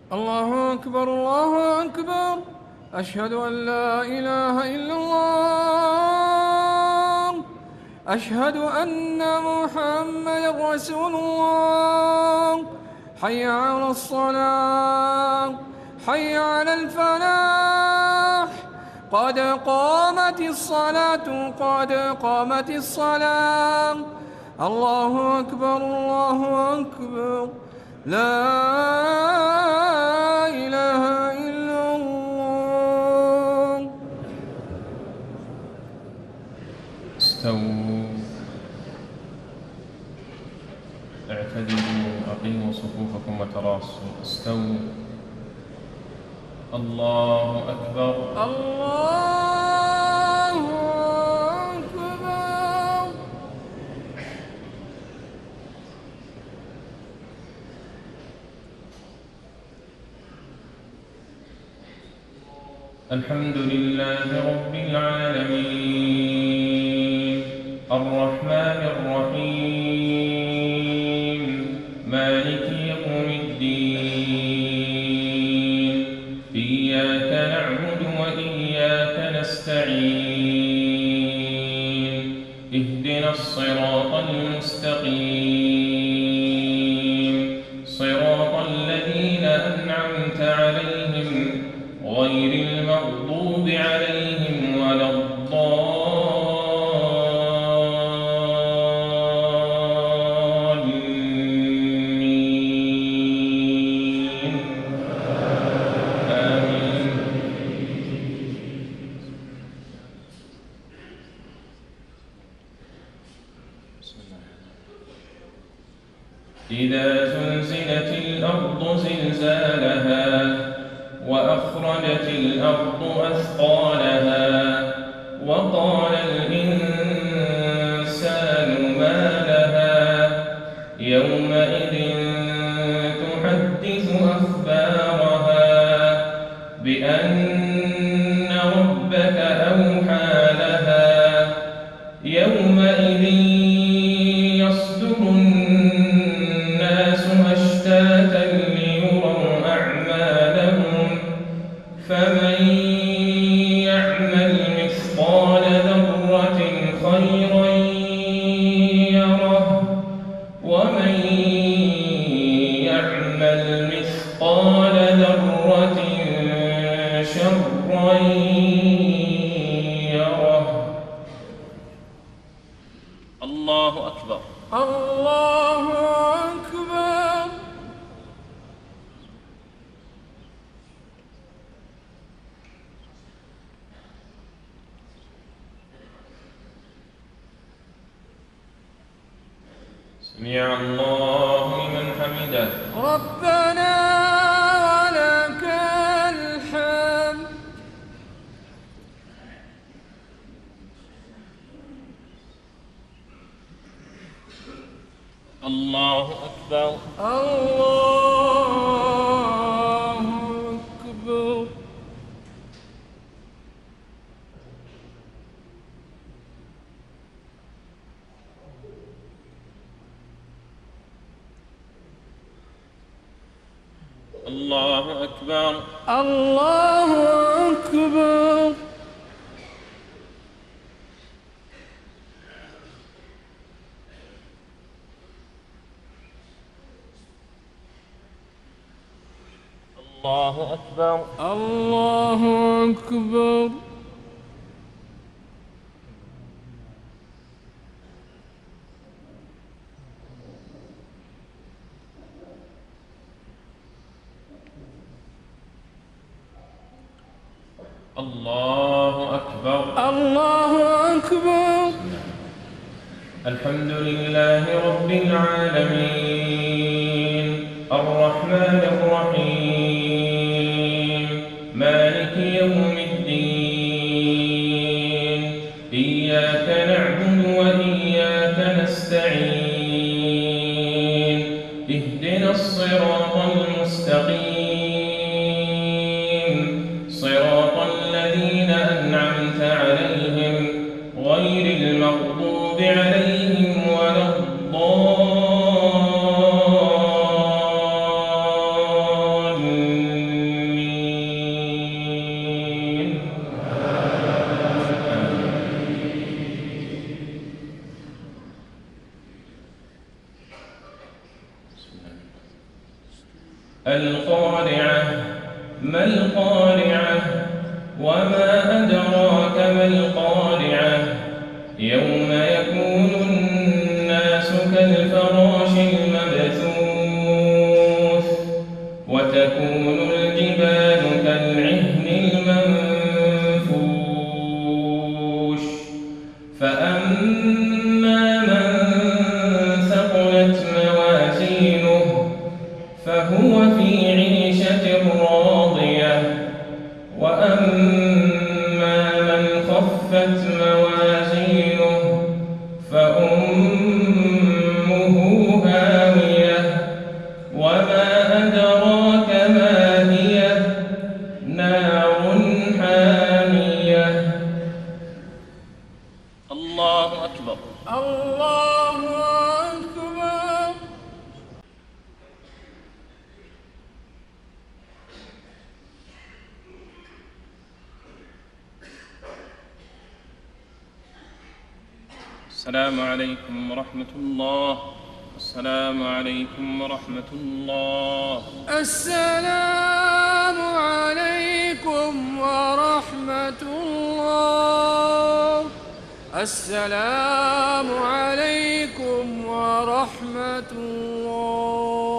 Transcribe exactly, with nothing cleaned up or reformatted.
الله أكبر الله أكبر. أشهد أن لا إله إلا الله. أشهد أن محمدا رسول الله. حي على الصلاة، حي على الفلاح. قد قامت الصلاة، قد قامت الصلاة. الله أكبر الله أكبر. لا إله إلا الله. استووا، اعتدلوا، أقيموا صفوفكم وتراصوا. استووا. الله أكبر. الله أكبر. الحمد لله رب العالمين، الرحمن الرحيم، مالك يوم الدين. إياك نعبد وإياك نستعين. اهدنا الصراط المستقيم، صراط الذين أنعمت عليهم غير المغضوب عليهم ولا الضالين. آمين. إذا زلزلت الأرض زلزالها وأخرجت الأرض أثقالها وقال الإنسان ما لها يومئذ تحدث أخبارها بأن ربك أوحى لها يومئذ يصدر الناس أشتاتا ليروا أعمالهم فمن يعمل مثقال ذرة خيرا يره ومن يعمل مثقال ذرة شرا يره. الله أكبر. الله أكبر. سمع الله لمن حمده. ربنا ولك الحمد. الله أكبر. الله أكبر. الله أكبر. الله أكبر. الله أكبر. الله أكبر. الله أكبر. الله أكبر. الحمد لله رب العالمين، الرحمن الرحيم، مالك يوم الدين. إياك نعبد وإياك نستعين. اهدنا الصراط المستقيم، صراط الذين أنعمت عليهم غير المغضوب عليهم ولا الضالين. القارعة ما القارعة وما أدراك ما القارعة يوم يكون الناس كالفراش المبثوث وتكون الجبال كالعهن المنفوش فأما من ثقلت موازينه فهو في عيشة راضية وأما من خفت موازينه فأمه هاوية وما أدراك ما هي نار حامية. الله أكبر. الله أكبر. السلام عليكم ورحمة الله. السلام عليكم ورحمة الله. السلام عليكم ورحمة الله. السلام عليكم ورحمة الله.